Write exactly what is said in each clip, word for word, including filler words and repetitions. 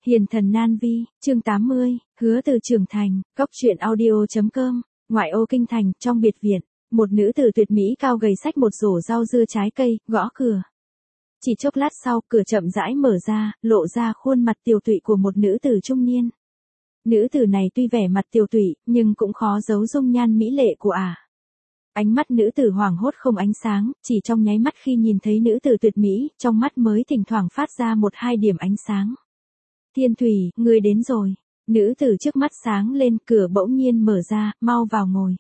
Hiền thần nan vi, chương tám mươi, hứa từ trưởng thành, góc truyện audio.com, ngoại ô kinh thành, trong biệt viện, một nữ tử tuyệt mỹ cao gầy xách một rổ rau dưa trái cây, gõ cửa. Chỉ chốc lát sau, cửa chậm rãi mở ra, lộ ra khuôn mặt tiều tụy của một nữ tử trung niên. Nữ tử này tuy vẻ mặt tiều tụy, nhưng cũng khó giấu dung nhan mỹ lệ của ả. Ánh mắt nữ tử hoảng hốt không ánh sáng, chỉ trong nháy mắt khi nhìn thấy nữ tử tuyệt mỹ, trong mắt mới thỉnh thoảng phát ra một hai điểm ánh sáng. Thiên Thủy, ngươi đến rồi. Nữ tử trước mắt sáng lên, cửa bỗng nhiên mở ra, mau vào ngồi.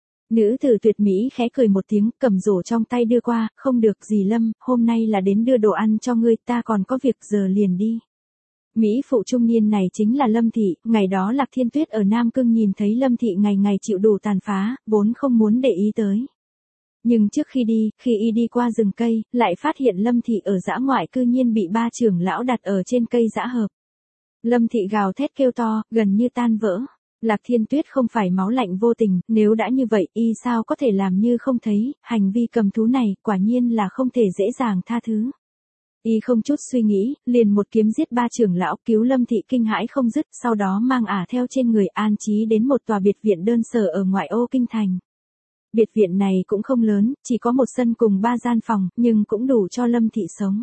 Nữ tử tuyệt mỹ khẽ cười một tiếng, cầm rổ trong tay đưa qua, không được gì Lâm, hôm nay là đến đưa đồ ăn cho ngươi, ta còn có việc giờ liền đi. Mỹ phụ trung niên này chính là Lâm Thị, ngày đó Lạc Thiên Tuyết ở Nam Cương nhìn thấy Lâm Thị ngày ngày chịu đủ tàn phá, vốn không muốn để ý tới. Nhưng trước khi đi, khi y đi qua rừng cây, lại phát hiện Lâm Thị ở dã ngoại cư nhiên bị ba trưởng lão đặt ở trên cây dã hợp. Lâm Thị gào thét kêu to, gần như tan vỡ. Lạc Thiên Tuyết không phải máu lạnh vô tình, nếu đã như vậy, y sao có thể làm như không thấy, hành vi cầm thú này, quả nhiên là không thể dễ dàng tha thứ. Y không chút suy nghĩ, liền một kiếm giết ba trưởng lão, cứu Lâm Thị kinh hãi không dứt, sau đó mang ả theo trên người an trí đến một tòa biệt viện đơn sơ ở ngoại ô kinh thành. Biệt viện này cũng không lớn, chỉ có một sân cùng ba gian phòng, nhưng cũng đủ cho Lâm Thị sống.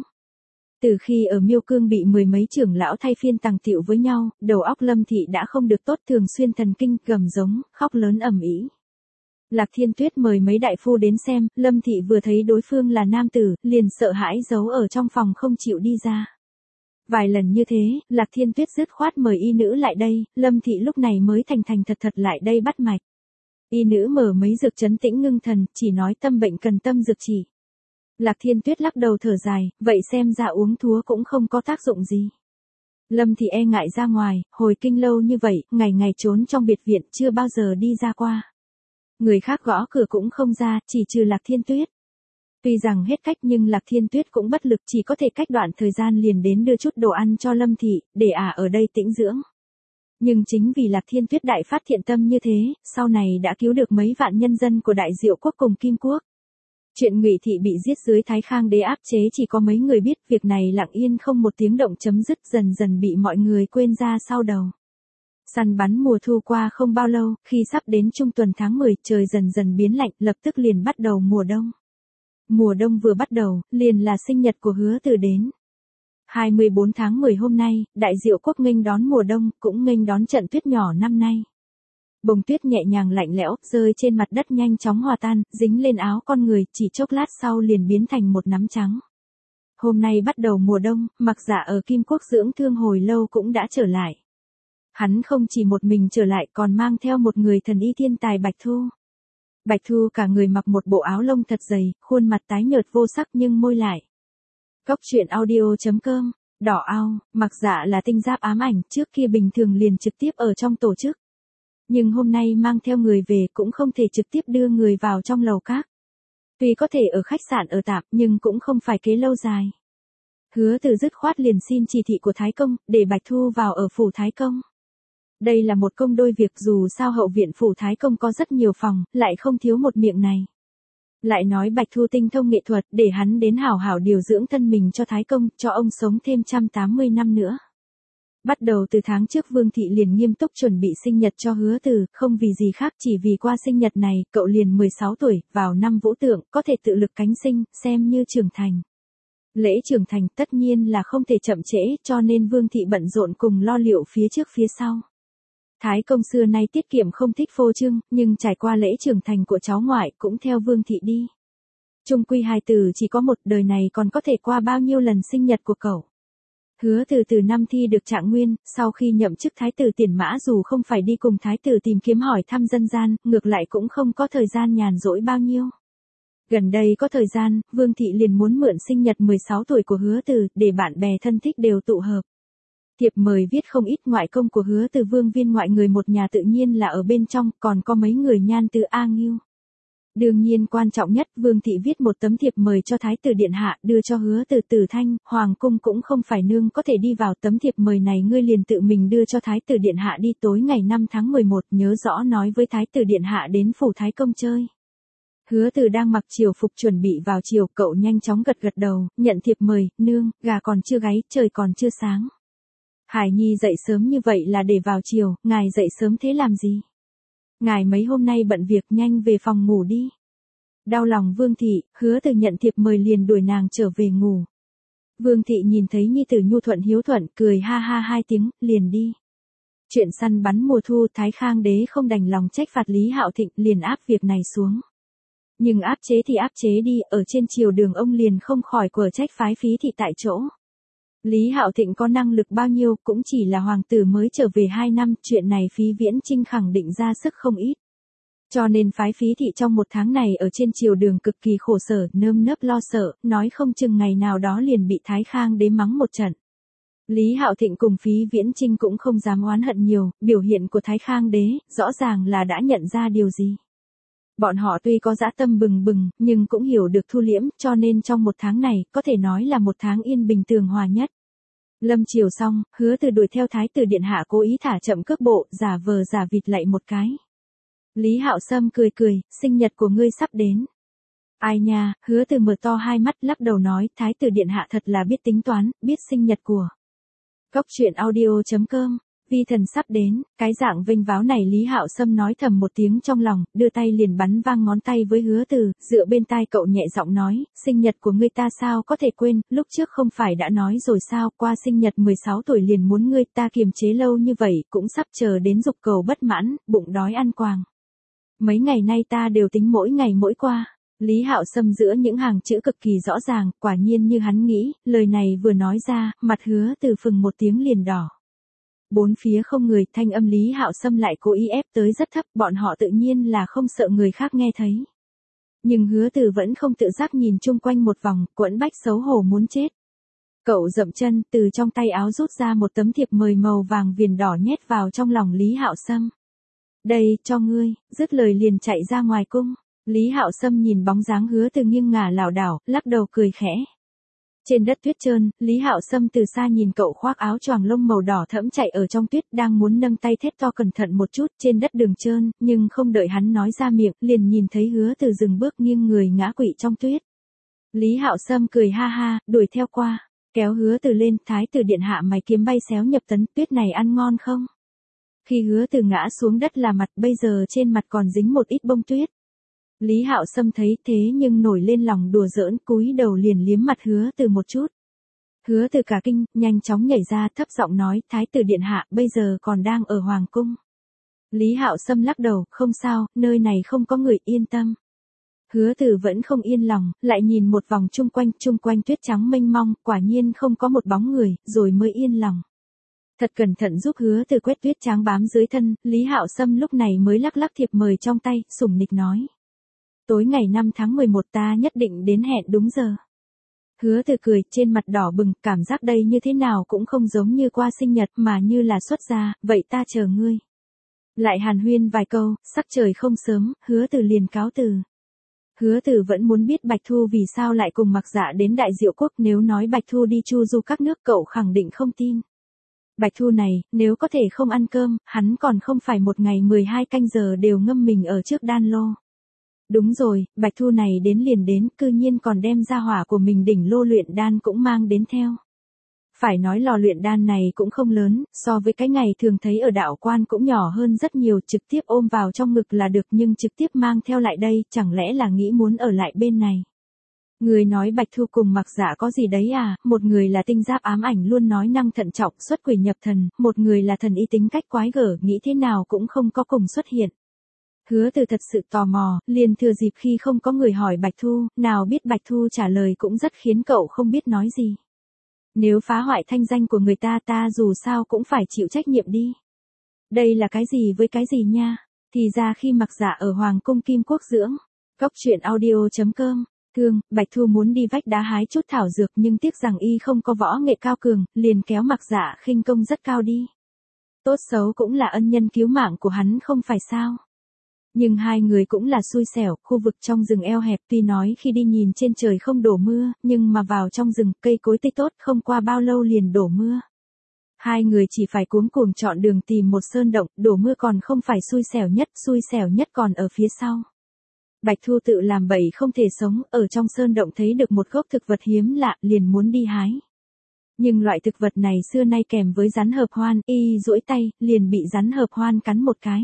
Từ khi ở Miêu Cương bị mười mấy trưởng lão thay phiên tàng tiệu với nhau, đầu óc Lâm Thị đã không được tốt, thường xuyên thần kinh, gầm giống, khóc lớn ầm ĩ. Lạc Thiên Tuyết mời mấy đại phu đến xem, Lâm Thị vừa thấy đối phương là nam tử, liền sợ hãi giấu ở trong phòng không chịu đi ra. Vài lần như thế, Lạc Thiên Tuyết dứt khoát mời y nữ lại đây, Lâm Thị lúc này mới thành thành thật thật lại đây bắt mạch. Y nữ mở mấy dược trấn tĩnh ngưng thần, chỉ nói tâm bệnh cần tâm dược chỉ. Lạc Thiên Tuyết lắc đầu thở dài, vậy xem ra uống thuốc cũng không có tác dụng gì. Lâm Thị e ngại ra ngoài, hồi kinh lâu như vậy, ngày ngày trốn trong biệt viện, chưa bao giờ đi ra qua. Người khác gõ cửa cũng không ra, chỉ trừ Lạc Thiên Tuyết. Tuy rằng hết cách nhưng Lạc Thiên Tuyết cũng bất lực, chỉ có thể cách đoạn thời gian liền đến đưa chút đồ ăn cho Lâm Thị, để ả ở đây tĩnh dưỡng. Nhưng chính vì Lạc Thiên Tuyết đại phát thiện tâm như thế, sau này đã cứu được mấy vạn nhân dân của Đại Diệu quốc cùng Kim quốc. Chuyện Ngụy Thị bị giết dưới Thái Khang đế áp chế chỉ có mấy người biết, việc này lặng yên không một tiếng động chấm dứt, dần dần bị mọi người quên ra sau đầu. Săn bắn mùa thu qua không bao lâu, khi sắp đến trung tuần tháng mười, trời dần dần biến lạnh, lập tức liền bắt đầu mùa đông. Mùa đông vừa bắt đầu, liền là sinh nhật của Hứa Từ đến. hai mươi bốn tháng mười hôm nay, Đại Diệu quốc nghênh đón mùa đông, cũng nghênh đón trận tuyết nhỏ năm nay. Bông tuyết nhẹ nhàng lạnh lẽo, rơi trên mặt đất nhanh chóng hòa tan, dính lên áo con người, chỉ chốc lát sau liền biến thành một nắm trắng. Hôm nay bắt đầu mùa đông, Mặc Dạ ở Kim quốc dưỡng thương hồi lâu cũng đã trở lại. Hắn không chỉ một mình trở lại còn mang theo một người thần y thiên tài Bạch Thu. Bạch Thu cả người mặc một bộ áo lông thật dày, khuôn mặt tái nhợt vô sắc nhưng môi lại. Góc truyện audio.com, đỏ ao, Mặc Dạ là tinh giáp ám ảnh, trước kia bình thường liền trực tiếp ở trong tổ chức. Nhưng hôm nay mang theo người về cũng không thể trực tiếp đưa người vào trong lầu các. Tuy có thể ở khách sạn ở tạm nhưng cũng không phải kế lâu dài. Hứa Từ dứt khoát liền xin chỉ thị của Thái Công, để Bạch Thu vào ở phủ Thái Công. Đây là một công đôi việc, dù sao hậu viện phủ Thái Công có rất nhiều phòng, lại không thiếu một miệng này. Lại nói Bạch Thu tinh thông nghệ thuật, để hắn đến hảo hảo điều dưỡng thân mình cho Thái Công, cho ông sống thêm một trăm tám mươi năm nữa. Bắt đầu từ tháng trước Vương Thị liền nghiêm túc chuẩn bị sinh nhật cho Hứa Từ, không vì gì khác, chỉ vì qua sinh nhật này, cậu liền mười sáu tuổi, vào năm vũ tượng, có thể tự lực cánh sinh, xem như trưởng thành. Lễ trưởng thành tất nhiên là không thể chậm trễ, cho nên Vương Thị bận rộn cùng lo liệu phía trước phía sau. Thái Công xưa nay tiết kiệm không thích phô trương, nhưng trải qua lễ trưởng thành của cháu ngoại cũng theo Vương Thị đi. Chung quy hài tử chỉ có một, đời này còn có thể qua bao nhiêu lần sinh nhật của cậu. Hứa Từ từ năm thi được trạng nguyên, sau khi nhậm chức thái tử Tiền Mã dù không phải đi cùng thái tử tìm kiếm hỏi thăm dân gian, ngược lại cũng không có thời gian nhàn rỗi bao nhiêu. Gần đây có thời gian, Vương Thị liền muốn mượn sinh nhật mười sáu tuổi của Hứa Từ, để bạn bè thân thích đều tụ hợp. Thiệp mời viết không ít, ngoại công của Hứa Từ Vương Viên ngoại người một nhà tự nhiên là ở bên trong, còn có mấy người nhan từ A Ngưu. Đương nhiên quan trọng nhất, Vương Thị viết một tấm thiệp mời cho Thái tử Điện Hạ, đưa cho Hứa Từ Tử Thanh, Hoàng cung cũng không phải nương có thể đi vào, tấm thiệp mời này ngươi liền tự mình đưa cho Thái tử Điện Hạ đi, tối ngày năm tháng mười một, nhớ rõ nói với Thái tử Điện Hạ đến phủ Thái Công chơi. Hứa Từ đang mặc triều phục chuẩn bị vào triều, cậu nhanh chóng gật gật đầu, nhận thiệp mời, nương, gà còn chưa gáy, trời còn chưa sáng. Hải Nhi dậy sớm như vậy là để vào chiều, ngài dậy sớm thế làm gì? Ngài mấy hôm nay bận việc, nhanh về phòng ngủ đi. Đau lòng Vương Thị, Hứa Từ nhận thiệp mời liền đuổi nàng trở về ngủ. Vương Thị nhìn thấy nhi tử nhu thuận hiếu thuận, cười ha ha hai tiếng, liền đi. Chuyện săn bắn mùa thu, Thái Khang đế không đành lòng trách phạt Lý Hạo Thịnh, liền áp việc này xuống. Nhưng áp chế thì áp chế đi, ở trên triều đường ông liền không khỏi quở trách phái Phí Thị tại chỗ. Lý Hạo Thịnh có năng lực bao nhiêu, cũng chỉ là hoàng tử mới trở về hai năm, chuyện này Phí Viễn Chinh khẳng định ra sức không ít. Cho nên phái Phí Thị trong một tháng này ở trên triều đường cực kỳ khổ sở, nơm nớp lo sợ, nói không chừng ngày nào đó liền bị Thái Khang đế mắng một trận. Lý Hạo Thịnh cùng Phí Viễn Chinh cũng không dám oán hận nhiều, biểu hiện của Thái Khang đế, rõ ràng là đã nhận ra điều gì. Bọn họ tuy có dã tâm bừng bừng, nhưng cũng hiểu được thu liễm, cho nên trong một tháng này, có thể nói là một tháng yên bình tường hòa nhất. Lâm chiều xong, Hứa Từ đuổi theo Thái tử điện hạ cố ý thả chậm cước bộ, giả vờ giả vịt lạy một cái. Lý Hạo Sâm cười cười, sinh nhật của ngươi sắp đến. Ai nha, Hứa Từ mở to hai mắt lắc đầu nói, Thái tử điện hạ thật là biết tính toán, biết sinh nhật của. Cốc truyện audio chấm com, vi thần sắp đến, cái dạng vênh váo này Lý Hạo Sâm nói thầm một tiếng trong lòng, đưa tay liền bắn vang ngón tay với Hứa Từ, dựa bên tai cậu nhẹ giọng nói, sinh nhật của ngươi ta sao có thể quên, lúc trước không phải đã nói rồi sao, qua sinh nhật mười sáu tuổi liền muốn ngươi, ta kiềm chế lâu như vậy, cũng sắp chờ đến dục cầu bất mãn, bụng đói ăn quàng. Mấy ngày nay ta đều tính mỗi ngày mỗi qua. Lý Hạo Sâm giữa những hàng chữ cực kỳ rõ ràng, quả nhiên như hắn nghĩ, lời này vừa nói ra, mặt Hứa Từ phừng một tiếng liền đỏ. Bốn phía không người, thanh âm Lý Hạo Sâm lại cố ý ép tới rất thấp, bọn họ tự nhiên là không sợ người khác nghe thấy. Nhưng Hứa Từ vẫn không tự giác nhìn chung quanh một vòng, quẫn bách xấu hổ muốn chết. Cậu dậm chân, từ trong tay áo rút ra một tấm thiệp mời màu vàng viền đỏ nhét vào trong lòng Lý Hạo Sâm. Đây, cho ngươi, dứt lời liền chạy ra ngoài cung. Lý Hạo Sâm nhìn bóng dáng Hứa Từ nghiêng ngả lảo đảo, lắc đầu cười khẽ. Trên đất tuyết trơn, Lý Hạo Sâm từ xa nhìn cậu khoác áo choàng lông màu đỏ thẫm chạy ở trong tuyết, đang muốn nâng tay thét to cẩn thận một chút trên đất đường trơn, nhưng không đợi hắn nói ra miệng, liền nhìn thấy Hứa Từ dừng bước nghiêng người ngã quỵ trong tuyết. Lý Hạo Sâm cười ha ha, đuổi theo qua, kéo Hứa Từ lên, Thái tử điện hạ mày kiếm bay xéo nhập tấn, tuyết này ăn ngon không? Khi Hứa Từ ngã xuống đất là mặt, bây giờ trên mặt còn dính một ít bông tuyết. Lý Hạo Sâm thấy thế nhưng nổi lên lòng đùa giỡn, cúi đầu liền liếm mặt Hứa Từ một chút. Hứa Từ cả kinh, nhanh chóng nhảy ra, thấp giọng nói, Thái tử điện hạ, bây giờ còn đang ở hoàng cung. Lý Hạo Sâm lắc đầu, không sao, nơi này không có người, yên tâm. Hứa Từ vẫn không yên lòng, lại nhìn một vòng chung quanh, chung quanh tuyết trắng mênh mông, quả nhiên không có một bóng người, rồi mới yên lòng. Thật cẩn thận giúp Hứa Từ quét tuyết trắng bám dưới thân, Lý Hạo Sâm lúc này mới lắc lắc thiệp mời trong tay, sủng nịch nói. Tối ngày năm tháng mười một ta nhất định đến hẹn đúng giờ. Hứa Từ cười, trên mặt đỏ bừng, cảm giác đây như thế nào cũng không giống như qua sinh nhật mà như là xuất gia, vậy ta chờ ngươi. Lại hàn huyên vài câu, sắc trời không sớm, Hứa Từ liền cáo từ. Hứa Từ vẫn muốn biết Bạch Thu vì sao lại cùng Mặc Dạ đến Đại Diệu Quốc, nếu nói Bạch Thu đi chu du các nước cậu khẳng định không tin. Bạch Thu này, nếu có thể không ăn cơm, hắn còn không phải một ngày mười hai canh giờ đều ngâm mình ở trước đan lô. Đúng rồi, Bạch Thu này đến liền đến, cư nhiên còn đem ra hỏa của mình đỉnh lô luyện đan cũng mang đến theo. Phải nói lò luyện đan này cũng không lớn, so với cái ngày thường thấy ở đạo quan cũng nhỏ hơn rất nhiều, trực tiếp ôm vào trong ngực là được nhưng trực tiếp mang theo lại đây, chẳng lẽ là nghĩ muốn ở lại bên này. Người nói Bạch Thu cùng Mặc Dạ có gì đấy à, một người là tinh giáp ám ảnh luôn nói năng thận trọng xuất quỷ nhập thần, một người là thần y tính cách quái gở nghĩ thế nào cũng không có cùng xuất hiện. Hứa Từ thật sự tò mò, liền thừa dịp khi không có người hỏi Bạch Thu, nào biết Bạch Thu trả lời cũng rất khiến cậu không biết nói gì. Nếu phá hoại thanh danh của người ta ta dù sao cũng phải chịu trách nhiệm đi. Đây là cái gì với cái gì nha, thì ra khi Mặc Dạ ở Hoàng cung Kim Quốc dưỡng. Cốc truyện audio chấm com, thương, Bạch Thu muốn đi vách đá hái chút thảo dược nhưng tiếc rằng y không có võ nghệ cao cường, liền kéo Mặc Dạ khinh công rất cao đi. Tốt xấu cũng là ân nhân cứu mạng của hắn không phải sao. Nhưng hai người cũng là xui xẻo, khu vực trong rừng eo hẹp tuy nói khi đi nhìn trên trời không đổ mưa, nhưng mà vào trong rừng cây cối tươi tốt không qua bao lâu liền đổ mưa. Hai người chỉ phải cuống cuồng chọn đường tìm một sơn động, đổ mưa còn không phải xui xẻo nhất, xui xẻo nhất còn ở phía sau. Bạch Thu tự làm bậy không thể sống, ở trong sơn động thấy được một gốc thực vật hiếm lạ, liền muốn đi hái. Nhưng loại thực vật này xưa nay kèm với rắn hợp hoan, y duỗi tay, liền bị rắn hợp hoan cắn một cái.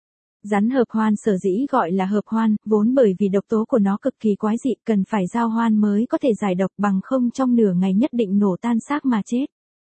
Rắn hợp hoan sở dĩ gọi là hợp hoan, vốn bởi vì độc tố của nó cực kỳ quái dị, cần phải giao hoan mới có thể giải độc, bằng không trong nửa ngày nhất định nổ tan xác mà chết.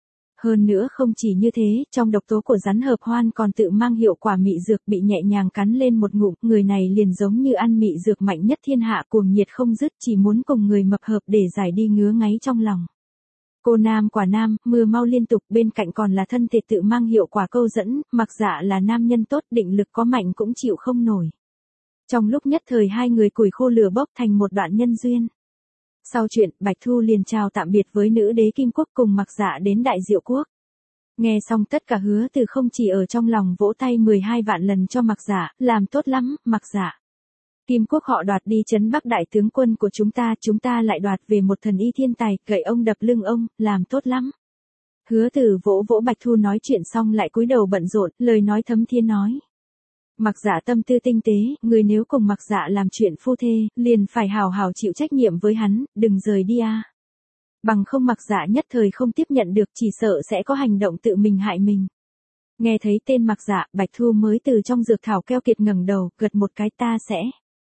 Hơn nữa không chỉ như thế, trong độc tố của rắn hợp hoan còn tự mang hiệu quả mị dược, bị nhẹ nhàng cắn lên một ngụm, người này liền giống như ăn mị dược mạnh nhất thiên hạ, cuồng nhiệt không dứt, chỉ muốn cùng người mập hợp để giải đi ngứa ngáy trong lòng. Cô nam quả nam, mưa mau liên tục, bên cạnh còn là thân thể tự mang hiệu quả câu dẫn, Mặc Dạ là nam nhân tốt, định lực có mạnh cũng chịu không nổi. Trong lúc nhất thời hai người củi khô lửa bốc thành một đoạn nhân duyên. Sau chuyện, Bạch Thu liền chào tạm biệt với nữ đế Kim Quốc cùng Mặc Dạ đến Đại Diệu Quốc. Nghe xong tất cả Hứa Từ không chỉ ở trong lòng vỗ tay mười hai vạn lần cho Mặc Dạ, làm tốt lắm, Mặc Dạ. Kim Quốc họ đoạt đi trấn Bắc đại tướng quân của chúng ta, chúng ta lại đoạt về một thần y thiên tài, gậy ông đập lưng ông, làm tốt lắm. Hứa Từ vỗ vỗ Bạch Thu nói chuyện xong lại cúi đầu bận rộn, lời nói thấm thiên nói. Mặc Dạ tâm tư tinh tế, người nếu cùng Mặc Dạ làm chuyện phu thê, liền phải hào hào chịu trách nhiệm với hắn, đừng rời đi a. Bằng không Mặc Dạ nhất thời không tiếp nhận được, chỉ sợ sẽ có hành động tự mình hại mình. Nghe thấy tên Mặc Dạ, Bạch Thu mới từ trong dược thảo keo kiệt ngẩng đầu, gật một cái, ta sẽ.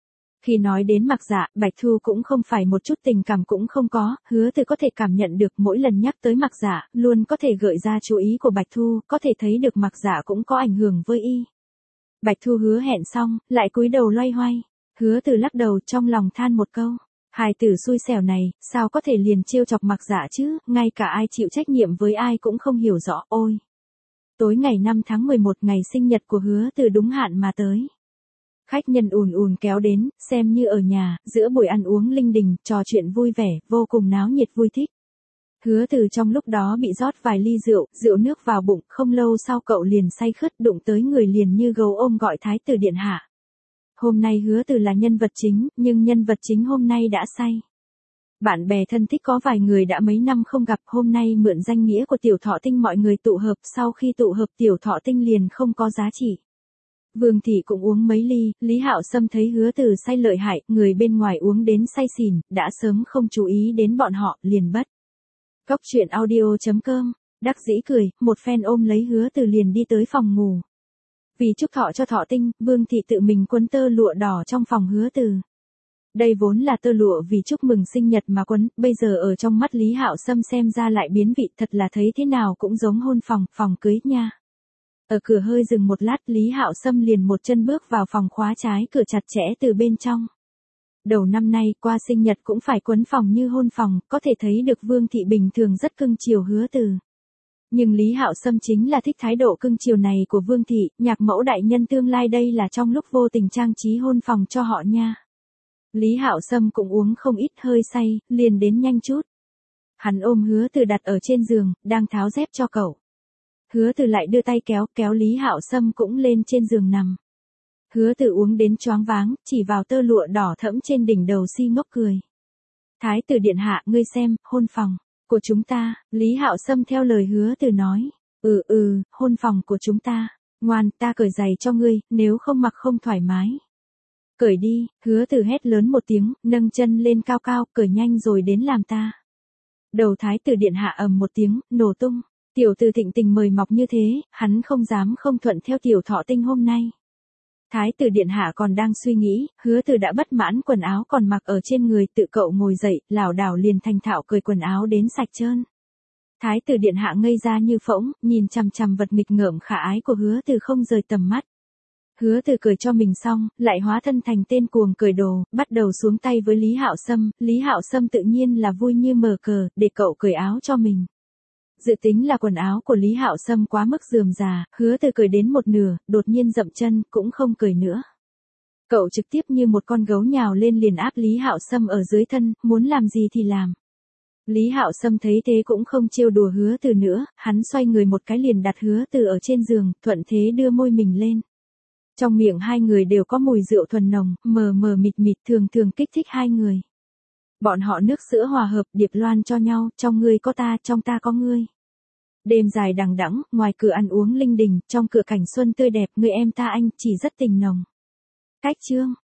Khi nói đến Mặc Dạ, Bạch Thu cũng không phải một chút tình cảm cũng không có, Hứa Từ có thể cảm nhận được mỗi lần nhắc tới Mặc Dạ, luôn có thể gợi ra chú ý của Bạch Thu, có thể thấy được Mặc Dạ cũng có ảnh hưởng với y. Bạch Thu hứa hẹn xong, lại cúi đầu loay hoay. Hứa Từ lắc đầu trong lòng than một câu. Hài tử xui xẻo này, sao có thể liền trêu chọc Mặc Dạ chứ, ngay cả ai chịu trách nhiệm với ai cũng không hiểu rõ, ôi. Tối ngày năm tháng mười một, ngày sinh nhật của Hứa Từ đúng hạn mà tới. Khách nhân ùn ùn kéo đến, xem như ở nhà, giữa buổi ăn uống linh đình, trò chuyện vui vẻ, vô cùng náo nhiệt vui thích. Hứa Từ trong lúc đó bị rót vài ly rượu, rượu nước vào bụng, không lâu sau cậu liền say khướt, đụng tới người liền như gấu ôm gọi thái tử điện hạ. Hôm nay Hứa Từ là nhân vật chính, nhưng nhân vật chính hôm nay đã say. Bạn bè thân thích có vài người đã mấy năm không gặp, hôm nay mượn danh nghĩa của Tiểu Thọ Tinh mọi người tụ hợp, sau khi tụ hợp Tiểu Thọ Tinh liền không có giá trị. Vương thị cũng uống mấy ly, Lý Hạo Sâm thấy Hứa Từ say lợi hại, người bên ngoài uống đến say xỉn, đã sớm không chú ý đến bọn họ, liền bất. Cóc truyện audio chấm com, đắc dĩ cười, một phen ôm lấy Hứa Từ liền đi tới phòng ngủ. Vì chúc thọ cho Thọ Tinh, Vương thị tự mình quấn tơ lụa đỏ trong phòng Hứa Từ. Đây vốn là tơ lụa vì chúc mừng sinh nhật mà quấn, bây giờ ở trong mắt Lý Hạo Sâm xem ra lại biến vị, thật là thấy thế nào cũng giống hôn phòng, phòng cưới nha. Ở cửa hơi dừng một lát, Lý Hạo Sâm liền một chân bước vào phòng, khóa trái cửa chặt chẽ từ bên trong. Đầu năm nay qua sinh nhật cũng phải quấn phòng như hôn phòng, có thể thấy được Vương thị bình thường rất cưng chiều Hứa Từ. Nhưng Lý Hạo Sâm chính là thích thái độ cưng chiều này của Vương thị, nhạc mẫu đại nhân tương lai đây là trong lúc vô tình trang trí hôn phòng cho họ nha. Lý Hạo Sâm cũng uống không ít, hơi say, liền đến nhanh chút. Hắn ôm Hứa Từ đặt ở trên giường, đang tháo dép cho cậu. Hứa Từ lại đưa tay kéo, kéo Lý Hạo Sâm cũng lên trên giường nằm. Hứa Từ uống đến choáng váng, chỉ vào tơ lụa đỏ thẫm trên đỉnh đầu si ngốc cười. Thái tử điện hạ, ngươi xem, hôn phòng của chúng ta, Lý Hạo Sâm theo lời Hứa Từ nói. Ừ ừ, hôn phòng của chúng ta, ngoan, ta cởi giày cho ngươi, nếu không mặc không thoải mái. Cởi đi, Hứa Từ hét lớn một tiếng, nâng chân lên cao cao, cởi nhanh rồi đến làm ta. Đầu thái tử điện hạ ầm một tiếng, nổ tung. Tiểu Từ thịnh tình mời mọc như thế, hắn không dám không thuận theo Tiểu Thọ Tinh hôm nay. Thái tử điện hạ còn đang suy nghĩ, Hứa Từ đã bất mãn quần áo còn mặc ở trên người, tự cậu ngồi dậy, lảo đảo liền thành thạo cởi quần áo đến sạch trơn. Thái tử điện hạ ngây ra như phỗng, nhìn chằm chằm vật nghịch ngợm khả ái của Hứa Từ không rời tầm mắt. Hứa Từ cởi cho mình xong, lại hóa thân thành tên cuồng cởi đồ, bắt đầu xuống tay với Lý Hạo Sâm, Lý Hạo Sâm tự nhiên là vui như mở cờ, để cậu cởi áo cho mình. Dự tính là quần áo của Lý Hạo Sâm quá mức rườm rà, Hứa Từ cởi đến một nửa, đột nhiên dậm chân, cũng không cởi nữa. Cậu trực tiếp như một con gấu nhào lên liền áp Lý Hạo Sâm ở dưới thân, muốn làm gì thì làm. Lý Hạo Sâm thấy thế cũng không trêu đùa Hứa Từ nữa, hắn xoay người một cái liền đặt Hứa Từ ở trên giường, thuận thế đưa môi mình lên. Trong miệng hai người đều có mùi rượu thuần nồng, mờ mờ mịt mịt, thường thường kích thích hai người. Bọn họ nước sữa hòa hợp, điệp loan cho nhau, trong ngươi có ta, trong ta có ngươi. Đêm dài đằng đẵng, ngoài cửa ăn uống linh đình, trong cửa cảnh xuân tươi đẹp, người em ta anh, chỉ rất tình nồng. Cách chương